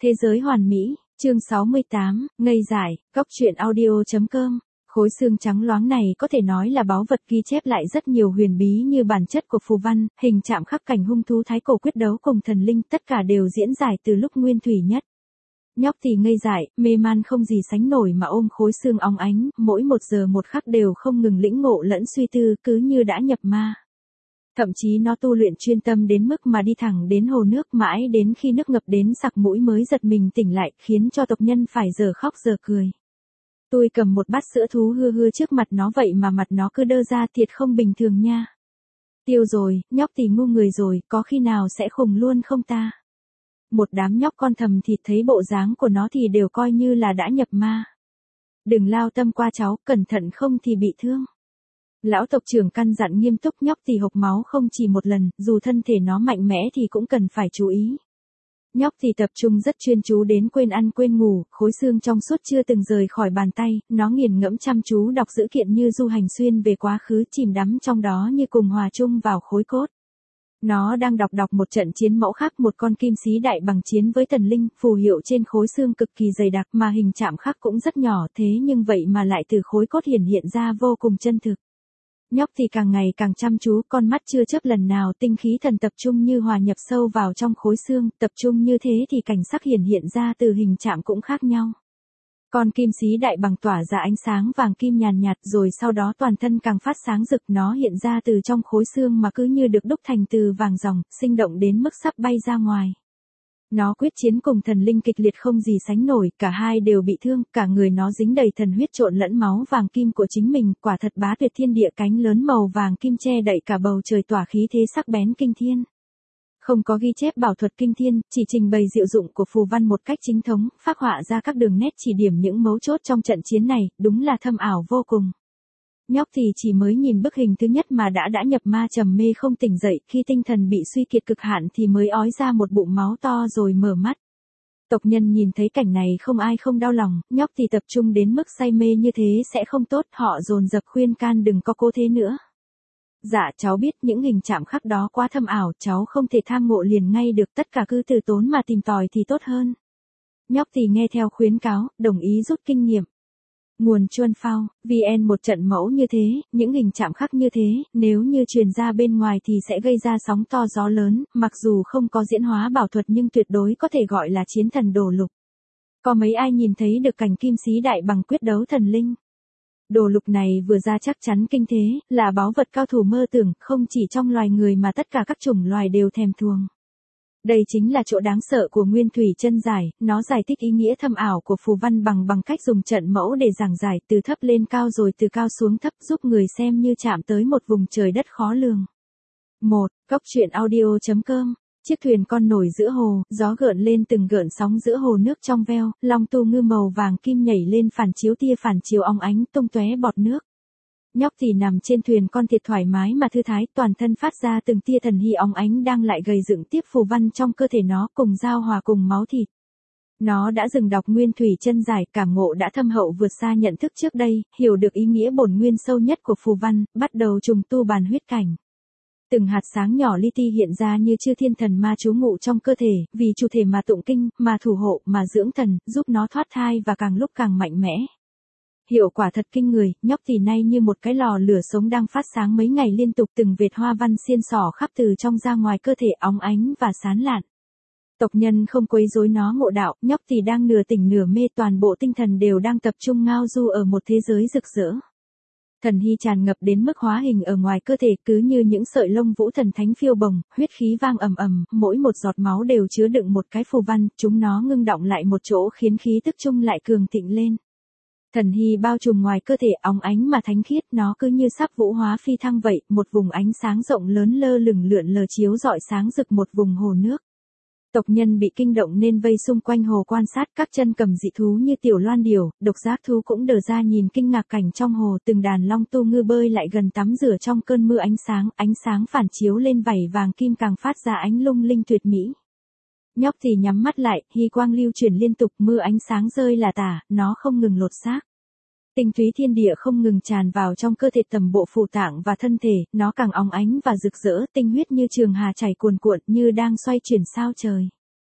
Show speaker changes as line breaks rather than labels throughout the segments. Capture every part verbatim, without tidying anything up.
Thế giới hoàn mỹ, chương sáu mươi tám, ngây dại, góc truyện audio chấm com. Khối xương trắng loáng này có thể nói là báu vật ghi chép lại rất nhiều huyền bí như bản chất của phù văn, hình chạm khắc cảnh hung thú thái cổ quyết đấu cùng thần linh, tất cả đều diễn giải từ lúc nguyên thủy nhất. Nhóc thì ngây dại, mê man không gì sánh nổi mà ôm khối xương óng ánh, mỗi một giờ một khắc đều không ngừng lĩnh ngộ lẫn suy tư, cứ như đã nhập ma. Thậm chí nó tu luyện chuyên tâm đến mức mà đi thẳng đến hồ nước mãi đến khi nước ngập đến sặc mũi mới giật mình tỉnh lại, khiến cho tộc nhân phải giờ khóc giờ cười. Tôi cầm một bát sữa thú hưa hưa trước mặt nó vậy mà mặt nó cứ đơ ra, thiệt không bình thường nha. Tiêu rồi, nhóc thì ngu người rồi, có khi nào sẽ khùng luôn không ta? Một đám nhóc con thầm thịt thấy bộ dáng của nó thì đều coi như là đã nhập ma. Đừng lao tâm qua cháu, cẩn thận không thì bị thương. Lão tộc trưởng căn dặn nghiêm túc, nhóc thì hộc máu không chỉ một lần, dù thân thể nó mạnh mẽ thì cũng cần phải chú ý. Nhóc thì tập trung rất chuyên chú đến quên ăn quên ngủ, khối xương trong suốt chưa từng rời khỏi bàn tay, nó nghiền ngẫm chăm chú đọc dữ kiện như du hành xuyên về quá khứ, chìm đắm trong đó như cùng hòa chung vào khối cốt. Nó đang đọc đọc một trận chiến mẫu khắc, một con kim sĩ đại bằng chiến với thần linh, phù hiệu trên khối xương cực kỳ dày đặc mà hình chạm khắc cũng rất nhỏ, thế nhưng vậy mà lại từ khối cốt hiển hiện ra vô cùng chân thực. Nhóc thì càng ngày càng chăm chú, con mắt chưa chớp lần nào, tinh khí thần tập trung như hòa nhập sâu vào trong khối xương, tập trung như thế thì cảnh sắc hiển hiện ra từ hình chạm cũng khác nhau. Con kim sĩ đại bằng tỏa ra ánh sáng vàng kim nhàn nhạt, rồi sau đó toàn thân càng phát sáng rực, nó hiện ra từ trong khối xương mà cứ như được đúc thành từ vàng ròng, sinh động đến mức sắp bay ra ngoài. Nó quyết chiến cùng thần linh kịch liệt không gì sánh nổi, cả hai đều bị thương, cả người nó dính đầy thần huyết trộn lẫn máu vàng kim của chính mình, quả thật bá tuyệt thiên địa, cánh lớn màu vàng kim che đậy cả bầu trời tỏa khí thế sắc bén kinh thiên. Không có ghi chép bảo thuật kinh thiên, chỉ trình bày diệu dụng của phù văn một cách chính thống, phác họa ra các đường nét chỉ điểm những mấu chốt trong trận chiến này, đúng là thâm ảo vô cùng. Nhóc thì chỉ mới nhìn bức hình thứ nhất mà đã đã nhập ma trầm mê không tỉnh dậy, khi tinh thần bị suy kiệt cực hạn thì mới ói ra một bụng máu to rồi mở mắt. Tộc nhân nhìn thấy cảnh này không ai không đau lòng, nhóc thì tập trung đến mức say mê như thế sẽ không tốt, họ dồn dập khuyên can đừng có cố thế nữa. Dạ cháu biết những hình chạm khắc đó quá thâm ảo, cháu không thể tham ngộ liền ngay được, tất cả cứ từ tốn mà tìm tòi thì tốt hơn. Nhóc thì nghe theo khuyến cáo, đồng ý rút kinh nghiệm. Nguồn Chuan Phao, vn một trận mẫu như thế, những hình chạm khắc như thế, nếu như truyền ra bên ngoài thì sẽ gây ra sóng to gió lớn, mặc dù không có diễn hóa bảo thuật nhưng tuyệt đối có thể gọi là chiến thần đồ lục. Có mấy ai nhìn thấy được cảnh kim sĩ đại bằng quyết đấu thần linh? Đồ lục này vừa ra chắc chắn kinh thế, là báu vật cao thủ mơ tưởng, không chỉ trong loài người mà tất cả các chủng loài đều thèm thuồng. Đây chính là chỗ đáng sợ của nguyên thủy chân giải, nó giải thích ý nghĩa thâm ảo của phù văn bằng bằng cách dùng trận mẫu để giảng giải từ thấp lên cao rồi từ cao xuống thấp, giúp người xem như chạm tới một vùng trời đất khó lường. một. Góc truyện audio chấm com. Chiếc thuyền con nổi giữa hồ, gió gợn lên từng gợn sóng giữa hồ nước trong veo, long tu ngư màu vàng kim nhảy lên phản chiếu tia phản chiếu óng ánh tung tóe bọt nước. Nhóc thì nằm trên thuyền con thiệt thoải mái mà thư thái, toàn thân phát ra từng tia thần hy óng ánh đang lại gầy dựng tiếp phù văn trong cơ thể nó cùng giao hòa cùng máu thịt. Nó đã dừng đọc nguyên thủy chân giải, cảm ngộ đã thâm hậu vượt xa nhận thức trước đây, hiểu được ý nghĩa bổn nguyên sâu nhất của phù văn, bắt đầu trùng tu bàn huyết cảnh. Từng hạt sáng nhỏ li ti hiện ra như chư thiên thần ma trú ngụ trong cơ thể, vì chủ thể mà tụng kinh, mà thủ hộ, mà dưỡng thần, giúp nó thoát thai và càng lúc càng mạnh mẽ. Hiệu quả thật kinh người, nhóc thì nay như một cái lò lửa sống đang phát sáng mấy ngày liên tục, từng vệt hoa văn xiên xỏ khắp từ trong ra ngoài cơ thể óng ánh và sáng lạn. Tộc nhân không quấy rối nó ngộ đạo, nhóc thì đang nửa tỉnh nửa mê, toàn bộ tinh thần đều đang tập trung ngao du ở một thế giới rực rỡ. Thần hy tràn ngập đến mức hóa hình ở ngoài cơ thể, cứ như những sợi lông vũ thần thánh phiêu bồng, huyết khí vang ầm ầm, mỗi một giọt máu đều chứa đựng một cái phù văn, chúng nó ngưng đọng lại một chỗ khiến khí tức chung lại cường thịnh lên. Thần hy bao trùm ngoài cơ thể óng ánh mà thánh khiết, nó cứ như sắp vũ hóa phi thăng vậy, một vùng ánh sáng rộng lớn lơ lửng lượn lờ chiếu rọi sáng rực một vùng hồ nước. Tộc nhân bị kinh động nên vây xung quanh hồ quan sát, các chân cầm dị thú như tiểu loan điểu, độc giác thú cũng đờ ra nhìn kinh ngạc cảnh trong hồ, từng đàn long tu ngư bơi lại gần tắm rửa trong cơn mưa ánh sáng, ánh sáng phản chiếu lên vảy vàng kim càng phát ra ánh lung linh tuyệt mỹ. Nhóc thì nhắm mắt lại, hy quang lưu chuyển liên tục, mưa ánh sáng rơi là tả, nó không ngừng lột xác. Tinh túy thiên địa không ngừng tràn vào trong cơ thể tầm bộ phủ tạng và thân thể, nó càng óng ánh và rực rỡ, tinh huyết như trường hà chảy cuồn cuộn như đang xoay chuyển sao trời.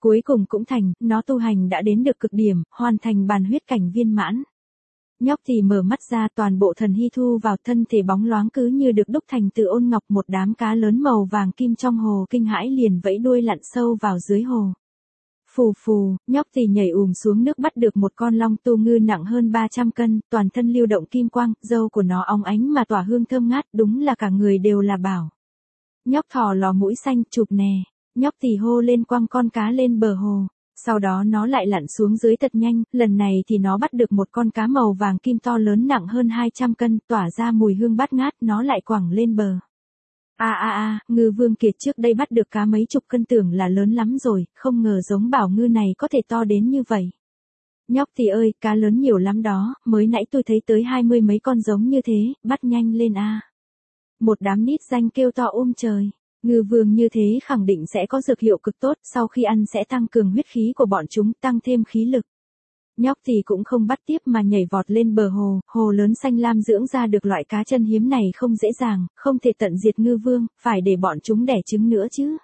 Cuối cùng cũng thành, nó tu hành đã đến được cực điểm, hoàn thành bàn huyết cảnh viên mãn. Nhóc thì mở mắt ra, toàn bộ thần hy thu vào, thân thể bóng loáng cứ như được đúc thành từ ôn ngọc, một đám cá lớn màu vàng kim trong hồ kinh hãi liền vẫy đuôi lặn sâu vào dưới hồ. Phù phù, nhóc thì nhảy ùm xuống nước bắt được một con long tu ngư nặng hơn ba trăm cân, toàn thân lưu động kim quang, râu của nó óng ánh mà tỏa hương thơm ngát, đúng là cả người đều là bảo. Nhóc thò lò mũi xanh, chụp nè, nhóc thì hô lên quăng con cá lên bờ hồ. Sau đó nó lại lặn xuống dưới thật nhanh, lần này thì nó bắt được một con cá màu vàng kim to lớn nặng hơn hai trăm cân, tỏa ra mùi hương bát ngát, nó lại quẳng lên bờ. A a a, ngư vương kiệt trước đây bắt được cá mấy chục cân tưởng là lớn lắm rồi, không ngờ giống bảo ngư này có thể to đến như vậy. Nhóc thì ơi, cá lớn nhiều lắm đó, mới nãy tôi thấy tới hai mươi mấy con giống như thế, bắt nhanh lên a. Một đám nít danh kêu to ôm trời. Ngư vương như thế khẳng định sẽ có dược hiệu cực tốt, sau khi ăn sẽ tăng cường huyết khí của bọn chúng, tăng thêm khí lực. Nhóc thì cũng không bắt tiếp mà nhảy vọt lên bờ hồ, hồ lớn xanh lam dưỡng ra được loại cá chân hiếm này không dễ dàng, không thể tận diệt ngư vương, phải để bọn chúng đẻ trứng nữa chứ.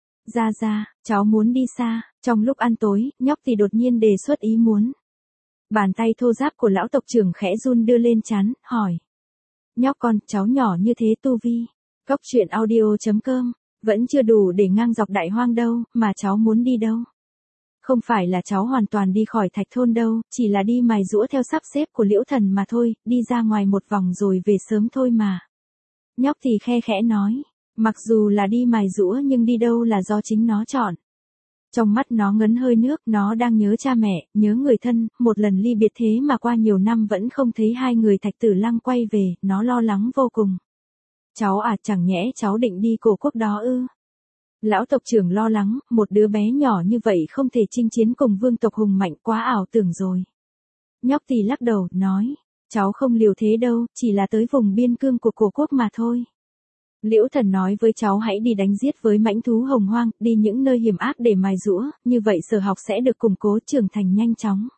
Ra ra, cháu muốn đi xa, trong lúc ăn tối, nhóc thì đột nhiên đề xuất ý muốn. Bàn tay thô ráp của lão tộc trưởng khẽ run đưa lên trán, hỏi. Nhóc con, cháu nhỏ như thế tu vi. Góc truyện audio chấm com, vẫn chưa đủ để ngang dọc đại hoang đâu, mà cháu muốn đi đâu? Không phải là cháu hoàn toàn đi khỏi thạch thôn đâu, chỉ là đi mài giũa theo sắp xếp của Liễu Thần mà thôi, đi ra ngoài một vòng rồi về sớm thôi mà. Nhóc thì khe khẽ nói, mặc dù là đi mài giũa nhưng đi đâu là do chính nó chọn. Trong mắt nó ngấn hơi nước, nó đang nhớ cha mẹ, nhớ người thân, một lần ly biệt thế mà qua nhiều năm vẫn không thấy hai người Thạch Tử Lăng quay về, nó lo lắng vô cùng. Cháu à, chẳng nhẽ cháu định đi cổ quốc đó ư? Lão tộc trưởng lo lắng, một đứa bé nhỏ như vậy không thể chinh chiến cùng vương tộc hùng mạnh, quá ảo tưởng rồi. Nhóc thì lắc đầu, nói, cháu không liều thế đâu, chỉ là tới vùng biên cương của cổ quốc mà thôi. Liễu Thần nói với cháu hãy đi đánh giết với mãnh thú hồng hoang, đi những nơi hiểm ác để mài giũa, như vậy sở học sẽ được củng cố trưởng thành nhanh chóng.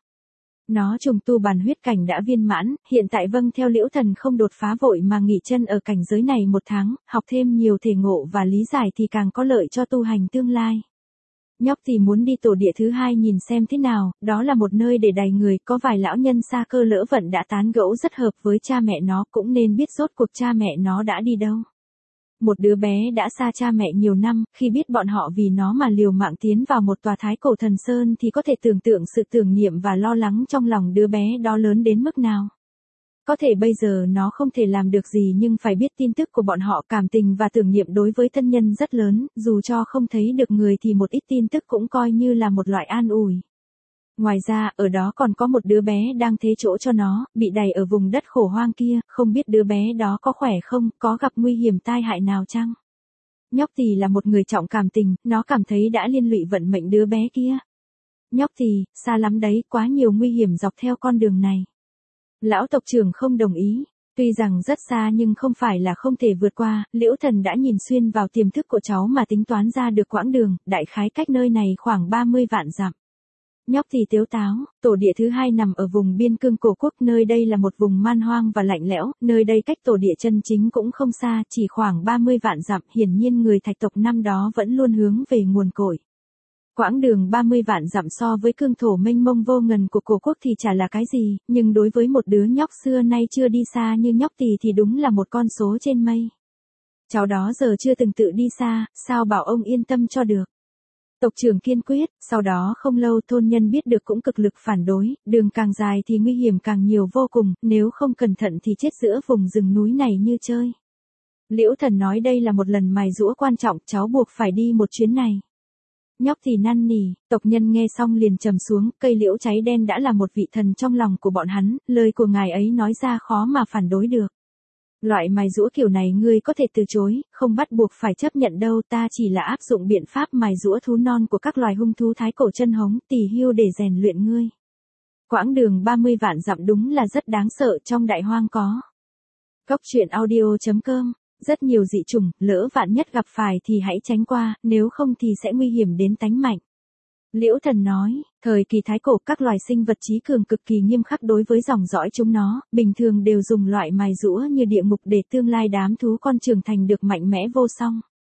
Nó trùng tu bàn huyết cảnh đã viên mãn, hiện tại vâng theo Liễu Thần không đột phá vội mà nghỉ chân ở cảnh giới này một tháng, học thêm nhiều thể ngộ và lý giải thì càng có lợi cho tu hành tương lai. Nhóc thì muốn đi tổ địa thứ hai nhìn xem thế nào, đó là một nơi để đầy người, có vài lão nhân xa cơ lỡ vận đã tán gẫu rất hợp với cha mẹ nó, cũng nên biết rốt cuộc cha mẹ nó đã đi đâu. Một đứa bé đã xa cha mẹ nhiều năm, khi biết bọn họ vì nó mà liều mạng tiến vào một tòa thái cổ thần sơn thì có thể tưởng tượng sự tưởng niệm và lo lắng trong lòng đứa bé đó lớn đến mức nào. Có thể bây giờ nó không thể làm được gì nhưng phải biết tin tức của bọn họ, cảm tình và tưởng niệm đối với thân nhân rất lớn, dù cho không thấy được người thì một ít tin tức cũng coi như là một loại an ủi. Ngoài ra, ở đó còn có một đứa bé đang thế chỗ cho nó, bị đày ở vùng đất khổ hoang kia, không biết đứa bé đó có khỏe không, có gặp nguy hiểm tai hại nào chăng? Nhóc thì là một người trọng cảm tình, nó cảm thấy đã liên lụy vận mệnh đứa bé kia. Nhóc thì, xa lắm đấy, quá nhiều nguy hiểm dọc theo con đường này. Lão tộc trưởng không đồng ý. Tuy rằng rất xa nhưng không phải là không thể vượt qua, Liễu Thần đã nhìn xuyên vào tiềm thức của cháu mà tính toán ra được quãng đường, đại khái cách nơi này khoảng ba mươi vạn dặm. Nhóc thì tiếu táo, tổ địa thứ hai nằm ở vùng biên cương cổ quốc, nơi đây là một vùng man hoang và lạnh lẽo, nơi đây cách tổ địa chân chính cũng không xa, chỉ khoảng ba mươi vạn dặm, hiển nhiên người Thạch tộc năm đó vẫn luôn hướng về nguồn cội. Quãng đường ba mươi vạn dặm so với cương thổ mênh mông vô ngần của cổ quốc thì chả là cái gì, nhưng đối với một đứa nhóc xưa nay chưa đi xa như nhóc thì thì đúng là một con số trên mây. Cháu đó giờ chưa từng tự đi xa, sao bảo ông yên tâm cho được. Tộc trưởng kiên quyết, sau đó không lâu thôn nhân biết được cũng cực lực phản đối, đường càng dài thì nguy hiểm càng nhiều vô cùng, nếu không cẩn thận thì chết giữa vùng rừng núi này như chơi. Liễu Thần nói đây là một lần mài giũa quan trọng, cháu buộc phải đi một chuyến này. Nhóc thì năn nỉ, tộc nhân nghe xong liền trầm xuống, cây liễu cháy đen đã là một vị thần trong lòng của bọn hắn, lời của ngài ấy nói ra khó mà phản đối được. Loại mài giũa kiểu này ngươi có thể từ chối, không bắt buộc phải chấp nhận đâu, ta chỉ là áp dụng biện pháp mài giũa thú non của các loài hung thú thái cổ chân hống, tỳ hưu để rèn luyện ngươi. Quãng đường ba mươi vạn dặm đúng là rất đáng sợ, trong đại hoang có. Góc truyện audio chấm com, rất nhiều dị chủng, lỡ vạn nhất gặp phải thì hãy tránh qua, nếu không thì sẽ nguy hiểm đến tánh mạnh. Liễu Thần nói, thời kỳ thái cổ các loài sinh vật trí cường cực kỳ nghiêm khắc đối với dòng dõi chúng nó, bình thường đều dùng loại mài giũa như địa ngục để tương lai đám thú con trưởng thành được mạnh mẽ vô song.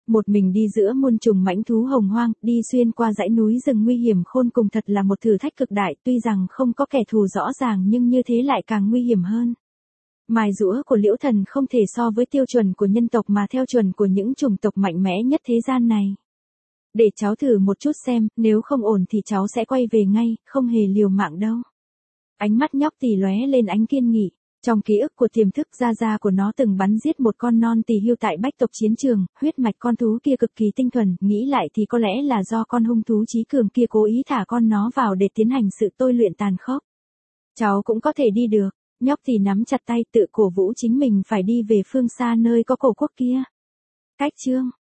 Một mình đi giữa muôn trùng mãnh thú hồng hoang, đi xuyên qua dãy núi rừng nguy hiểm khôn cùng thật là một thử thách cực đại, tuy rằng không có kẻ thù rõ ràng nhưng như thế lại càng nguy hiểm hơn. Mài giũa của Liễu Thần không thể so với tiêu chuẩn của nhân tộc mà theo chuẩn của những chủng tộc mạnh mẽ nhất thế gian này. Để cháu thử một chút xem, nếu không ổn thì cháu sẽ quay về ngay, không hề liều mạng đâu. Ánh mắt nhóc tỳ lóe lên ánh kiên nghị. Trong ký ức của tiềm thức, gia gia của nó từng bắn giết một con non tỳ hưu tại bách tộc chiến trường, huyết mạch con thú kia cực kỳ tinh thuần, nghĩ lại thì có lẽ là do con hung thú chí cường kia cố ý thả con nó vào để tiến hành sự tôi luyện tàn khốc. Cháu cũng có thể đi được, nhóc tỳ nắm chặt tay tự cổ vũ chính mình phải đi về phương xa nơi có cổ quốc kia. Cách chương